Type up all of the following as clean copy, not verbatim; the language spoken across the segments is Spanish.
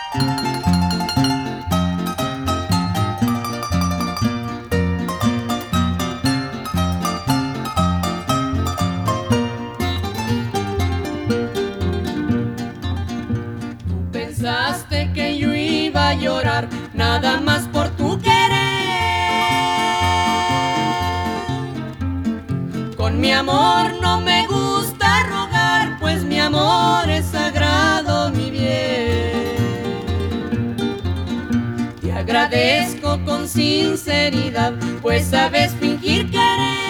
Pensaste que yo iba a llorar nada más por tu querer. Con mi amor no me gusta rogar, pues mi amor es sagrado, mi bien. Te agradezco con sinceridad, pues sabes fingir querer.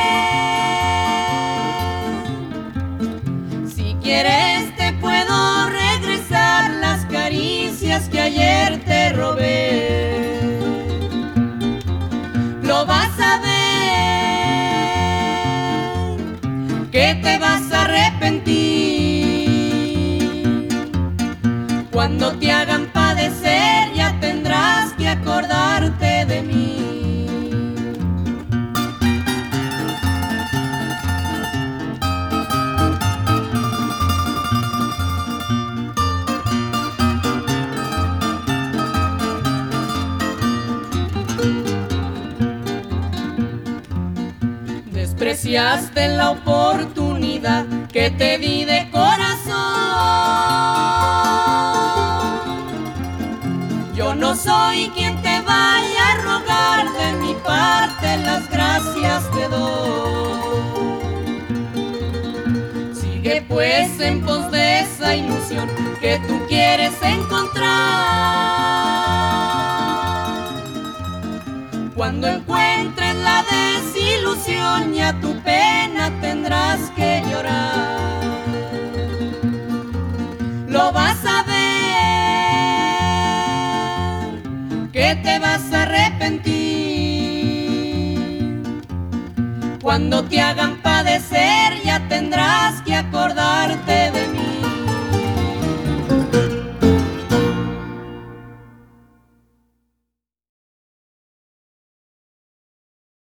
Si quieres te puedo regresar las caricias que ayer te robé. Lo vas a ver, que te vas a arrepentir. Cuando te hagan padecer ya tendrás que acordarte de mí. Despreciaste la oportunidad que te di de corazón. Yo no soy quien te vaya a rogar, de mi parte las gracias te doy. Sigue pues en pos de esa ilusión que tú quieres encontrar. Cuando encuentres la desilusión, ya tu pena tendrás que llorar. Lo vas a ver, que te vas a arrepentir. Cuando te hagan padecer, ya tendrás que acordar